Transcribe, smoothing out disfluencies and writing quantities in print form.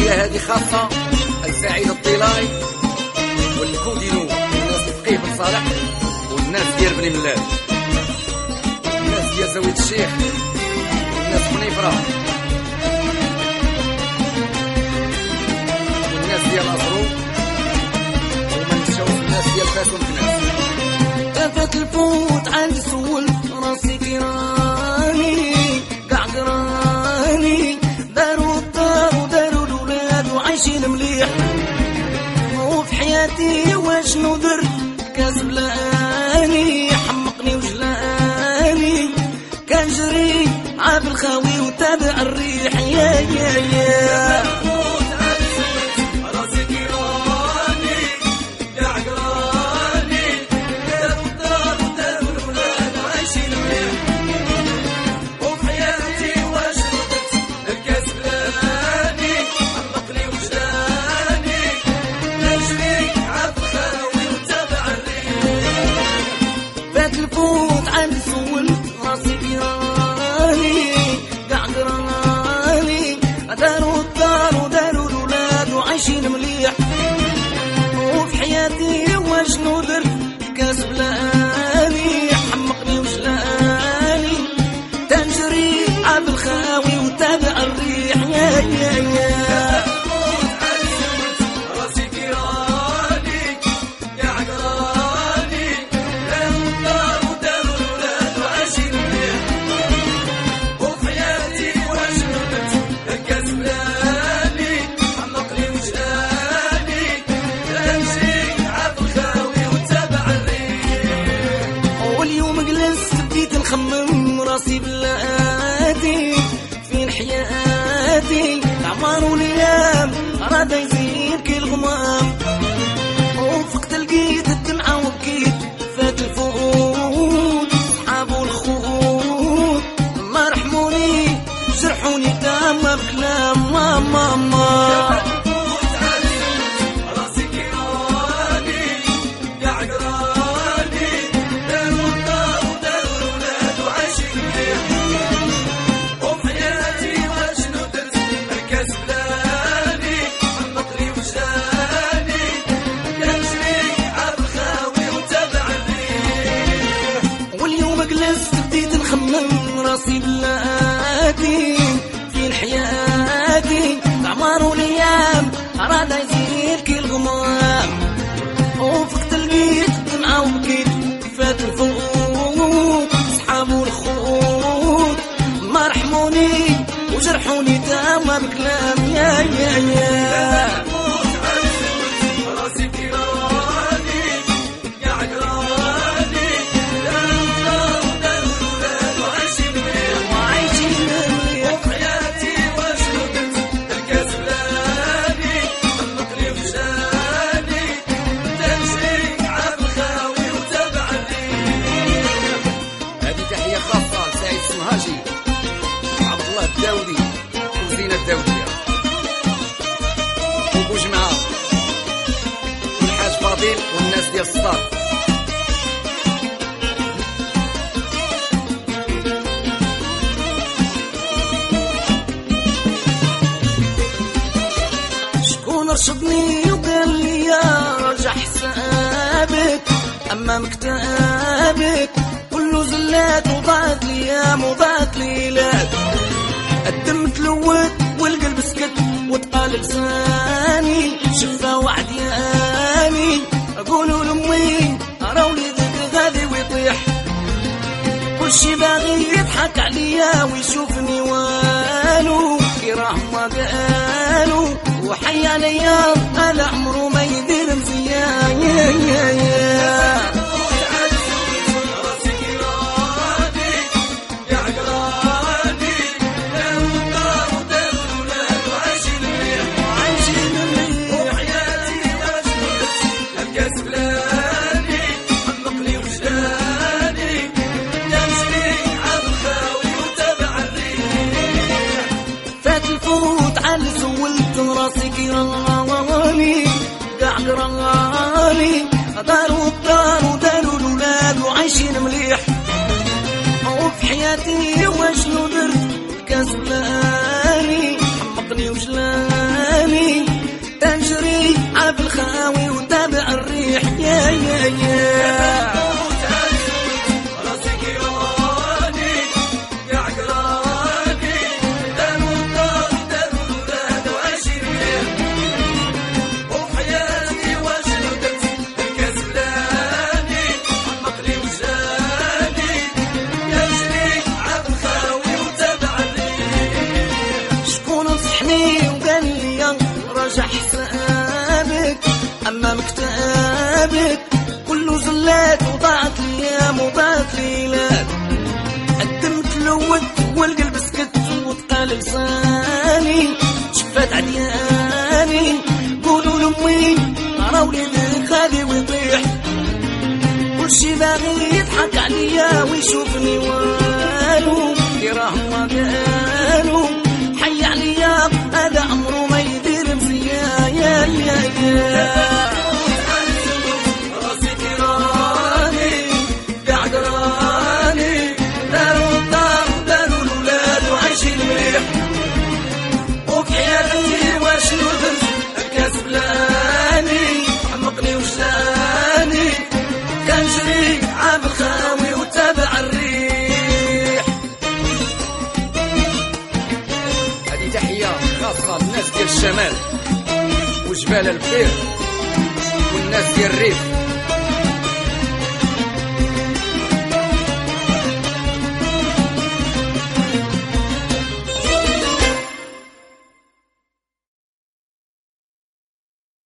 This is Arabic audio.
تحية هذه خاصة السعيد الطلاي والكودينو والناس فقيه بن صالح والناس ديال بني ملال والناس ديال زاوية الشيخ والناس بنيفرة والناس ديال الأزرو وما نساوش الناس ديال فاسون كناس. فات الفوت عندي سول راسي كيراني كاع قراني داروا الدار وداروا الولاد وعايشين مليح وفي حياتي واش ندر كاس بلاني حمقني وجلاني كان جري عاب الخاوي وتابع الريح يا الفوت عندي سول راسي كيراني كاع قراني داروا الدار وداروا الولاد وعايشين مليح وفي حياتي واش ندر كاس بلاني حمقني وجلاني تنجري عاب الخاوي وتابع الريح يا نخمم راسي بلادي فين حياتي العمار والايام راد يزيد كي الغمام وفقت لقيت الدمعه وبكيت فات الفقود صحاب والخوت ما رحموني جرحوني تاما بكلام ماما بديت نخمم راسي بلادي فين حياتي العمار والايام راد يزيد كي الغمام وفقت لقيت دمعة وبكيت فات الفوت صحاب والخوت ما رحموني وجرحوني تاما بكلام يا عبد الله الداودي وزينة الداودية وبوجمعة والحاج فاضل والناس ديال الصاد. شكون رشدني وقال لي يا رجع حسابك اما مكتابك كله زلات وضاعت ليام وضاعت ليلات الدم تلوت والقلب سكت وتقال لساني شفا وعد ياني اقولوا لامي ارى وليدك غادي ويطيح كل شي باغي يضحك عليا ويشوفني والو كراه ما قالوا وحي عليا انا عمرو ما يدير مزيان يا راسي كيراني كاع قراني داروا الدار وداروا الولاد وعايشين مليح وفي حياتي واش ندر كاس بلاني حمقني وجلاني رجع حسابك أما مكتابك كله زلات وضاعت الايام وضاعت ليلات. قدمت لوت والقلب سكت وتقال لساني شفات عدياني. قولوا لامي راه وليدك غادي ويطيح كلشي باغي يضحك عليا ويشوفني والو يراهم ما قالوا حي عليا هذا عمرو ما يدير مزيان. يا راسي كيراني قاع قراني داروا الدار وداروا الولاد وعايشين مليح وفي حياتي واشنو درت الكاس بلاني عمقني وجداني كنجري عامل خاوي وتابع الريح. هذه تحية خاصة للناس ديال الشمال وجبال البير والناس ديال الريف.